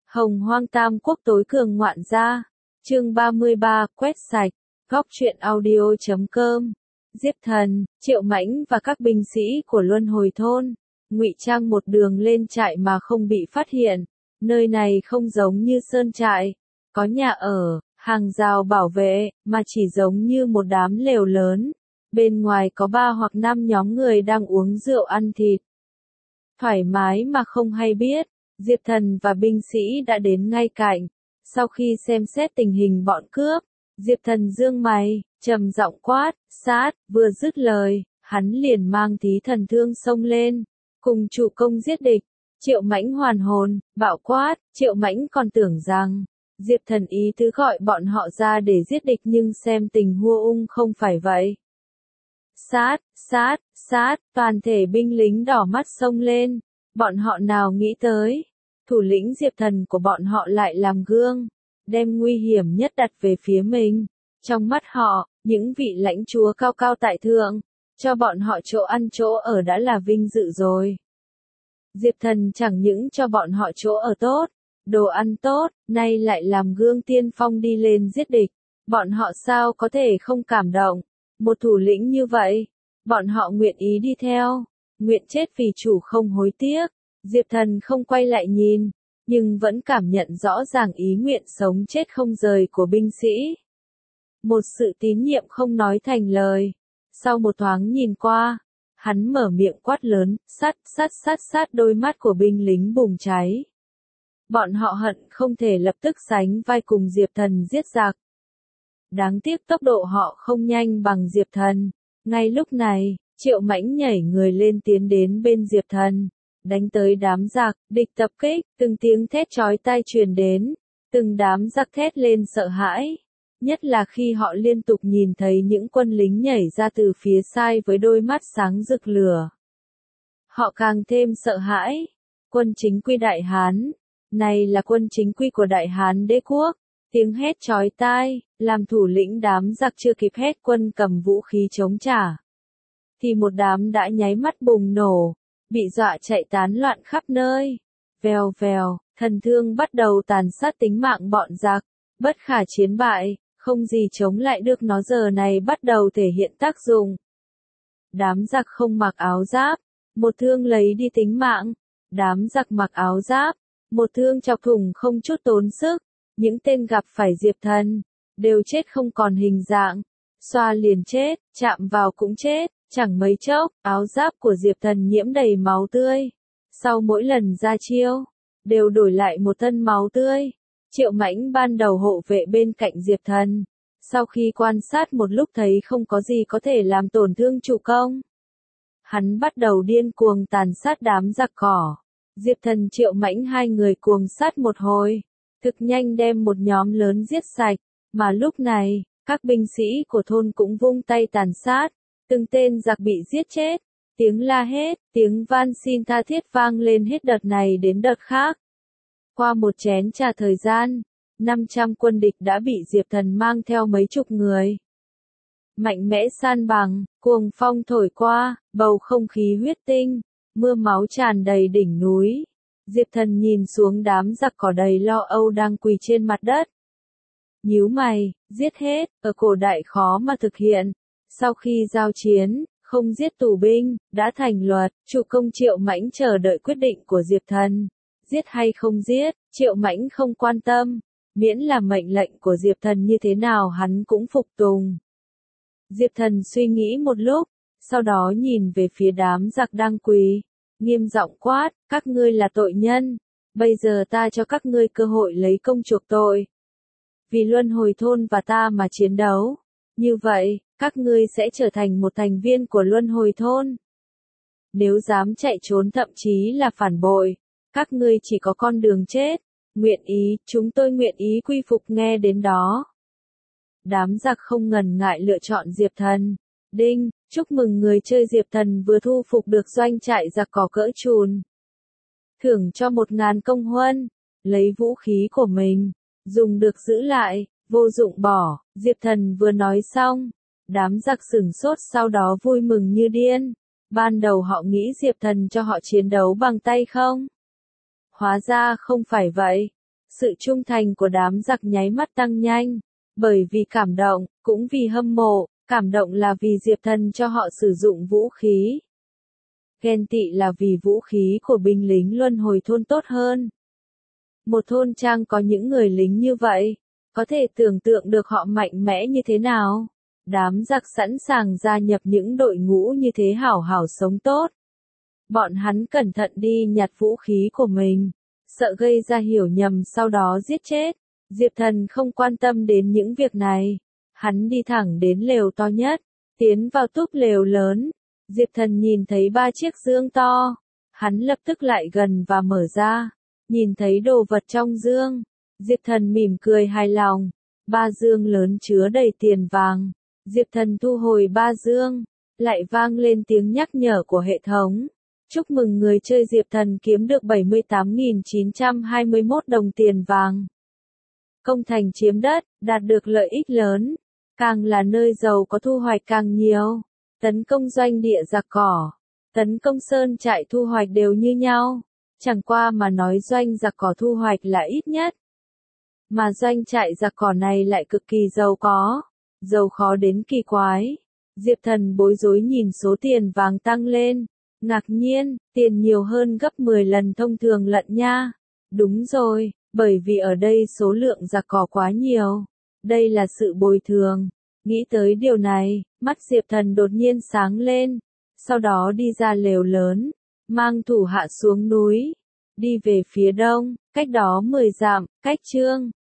Hồng Hoang Tam Quốc tối cường ngoạn gia. Chương 33, quét sạch. Góc truyện audio.com. Diệp Thần, Triệu Mãnh và các binh sĩ của Luân Hồi Thôn, ngụy trang một đường lên trại mà không bị phát hiện. Nơi này không giống như sơn trại, có nhà ở, hàng rào bảo vệ, mà chỉ giống như một đám lều lớn. Bên ngoài có 3 hoặc 5 nhóm người đang uống rượu ăn thịt. Thoải mái mà không hay biết, Diệp Thần và binh sĩ đã đến ngay cạnh. Sau khi xem xét tình hình bọn cướp, Diệp Thần giương mày, trầm giọng quát, sát, vừa dứt lời, hắn liền mang Thí Thần Thương xông lên, cùng chủ công giết địch. Triệu Mãnh hoàn hồn, bạo quát, Triệu Mãnh còn tưởng rằng Diệp Thần ý tứ gọi bọn họ ra để giết địch, nhưng xem tình huống không phải vậy. Sát, sát, sát, toàn thể binh lính đỏ mắt xông lên, bọn họ nào nghĩ tới, thủ lĩnh Diệp Thần của bọn họ lại làm gương, đem nguy hiểm nhất đặt về phía mình. Trong mắt họ, những vị lãnh chúa cao cao tại thượng, cho bọn họ chỗ ăn chỗ ở đã là vinh dự rồi. Diệp Thần chẳng những cho bọn họ chỗ ở tốt, đồ ăn tốt, nay lại làm gương tiên phong đi lên giết địch. Bọn họ sao có thể không cảm động? Một thủ lĩnh như vậy, bọn họ nguyện ý đi theo, nguyện chết vì chủ không hối tiếc. Diệp Thần không quay lại nhìn, nhưng vẫn cảm nhận rõ ràng ý nguyện sống chết không rời của binh sĩ. Một sự tín nhiệm không nói thành lời. Sau một thoáng nhìn qua, hắn mở miệng quát lớn, sát, sát, sát, sát, đôi mắt của binh lính bùng cháy. Bọn họ hận không thể lập tức sánh vai cùng Diệp Thần giết giặc. Đáng tiếc tốc độ họ không nhanh bằng Diệp Thần. Ngay lúc này, Triệu Mãnh nhảy người lên tiến đến bên Diệp Thần, đánh tới đám giặc, địch tập kích, từng tiếng thét chói tai truyền đến, từng đám giặc thét lên sợ hãi. Nhất là khi họ liên tục nhìn thấy những quân lính nhảy ra từ phía sai với đôi mắt sáng rực lửa. Họ càng thêm sợ hãi. Quân chính quy Đại Hán, này là quân chính quy của Đại Hán Đế Quốc. Tiếng hét chói tai, làm thủ lĩnh đám giặc chưa kịp hét quân cầm vũ khí chống trả, thì một đám đã nháy mắt bùng nổ, bị dọa chạy tán loạn khắp nơi. Vèo vèo, thần thương bắt đầu tàn sát tính mạng bọn giặc, bất khả chiến bại, không gì chống lại được, nó giờ này bắt đầu thể hiện tác dụng. Đám giặc không mặc áo giáp, một thương lấy đi tính mạng. Đám giặc mặc áo giáp, một thương chọc thủng không chút tốn sức. Những tên gặp phải Diệp Thần, đều chết không còn hình dạng. Xoa liền chết, chạm vào cũng chết, chẳng mấy chốc, áo giáp của Diệp Thần nhiễm đầy máu tươi. Sau mỗi lần ra chiêu, đều đổi lại một thân máu tươi. Triệu Mãnh ban đầu hộ vệ bên cạnh Diệp Thần, sau khi quan sát một lúc thấy không có gì có thể làm tổn thương chủ công, hắn bắt đầu điên cuồng tàn sát đám giặc cỏ. Diệp Thần Triệu Mãnh hai người cuồng sát một hồi, thực nhanh đem một nhóm lớn giết sạch, mà lúc này, các binh sĩ của thôn cũng vung tay tàn sát, từng tên giặc bị giết chết, tiếng la hét, tiếng van xin tha thiết vang lên hết đợt này đến đợt khác. Qua một chén trà thời gian, 500 quân địch đã bị Diệp Thần mang theo mấy chục người. Mạnh mẽ san bằng, cuồng phong thổi qua, bầu không khí huyết tinh, mưa máu tràn đầy đỉnh núi. Diệp Thần nhìn xuống đám giặc cỏ đầy lo âu đang quỳ trên mặt đất. Nhíu mày, giết hết, ở cổ đại khó mà thực hiện. Sau khi giao chiến, không giết tù binh, đã thành luật, chủ công Triệu Mãnh chờ đợi quyết định của Diệp Thần. Giết hay không giết, Triệu Mãnh không quan tâm, miễn là mệnh lệnh của Diệp Thần như thế nào hắn cũng phục tùng. Diệp Thần suy nghĩ một lúc, sau đó nhìn về phía đám giặc đang quỳ, nghiêm giọng quát, các ngươi là tội nhân, bây giờ ta cho các ngươi cơ hội lấy công chuộc tội. Vì Luân Hồi Thôn và ta mà chiến đấu, như vậy, các ngươi sẽ trở thành một thành viên của Luân Hồi Thôn. Nếu dám chạy trốn thậm chí là phản bội, các ngươi chỉ có con đường chết. Nguyện ý, chúng tôi nguyện ý quy phục, nghe đến đó. Đám giặc không ngần ngại lựa chọn Diệp Thần. Đinh, chúc mừng người chơi Diệp Thần vừa thu phục được doanh trại giặc cỏ cỡ trùn. Thưởng cho 1000 công huân, lấy vũ khí của mình, dùng được giữ lại, vô dụng bỏ. Diệp Thần vừa nói xong, đám giặc sửng sốt sau đó vui mừng như điên. Ban đầu họ nghĩ Diệp Thần cho họ chiến đấu bằng tay không? Hóa ra không phải vậy. Sự trung thành của đám giặc nháy mắt tăng nhanh, bởi vì cảm động, cũng vì hâm mộ, cảm động là vì Diệp Thần cho họ sử dụng vũ khí. Ghen tị là vì vũ khí của binh lính luân hồi thôn tốt hơn. Một thôn trang có những người lính như vậy, có thể tưởng tượng được họ mạnh mẽ như thế nào. Đám giặc sẵn sàng gia nhập những đội ngũ như thế hảo hảo sống tốt. Bọn hắn cẩn thận đi nhặt vũ khí của mình, sợ gây ra hiểu nhầm sau đó giết chết. Diệp Thần không quan tâm đến những việc này. Hắn đi thẳng đến lều to nhất, tiến vào túp lều lớn. Diệp Thần nhìn thấy 3 chiếc dương to. Hắn lập tức lại gần và mở ra. Nhìn thấy đồ vật trong dương. Diệp Thần mỉm cười hài lòng. 3 dương lớn chứa đầy tiền vàng. Diệp Thần thu hồi 3 dương. Lại vang lên tiếng nhắc nhở của hệ thống. Chúc mừng người chơi Diệp Thần kiếm được 78.921 đồng tiền vàng. Công thành chiếm đất, đạt được lợi ích lớn. Càng là nơi giàu có thu hoạch càng nhiều. Tấn công doanh địa giặc cỏ, tấn công sơn trại thu hoạch đều như nhau. Chẳng qua mà nói doanh giặc cỏ thu hoạch là ít nhất. Mà doanh trại giặc cỏ này lại cực kỳ giàu có. Giàu khó đến kỳ quái. Diệp Thần bối rối nhìn số tiền vàng tăng lên. Ngạc nhiên, tiền nhiều hơn gấp 10 lần thông thường lận nha. Đúng rồi, bởi vì ở đây số lượng giặc cỏ quá nhiều. Đây là sự bồi thường. Nghĩ tới điều này, mắt Diệp Thần đột nhiên sáng lên. Sau đó đi ra lều lớn, mang thủ hạ xuống núi. Đi về phía đông, cách đó 10 dặm, cách Trương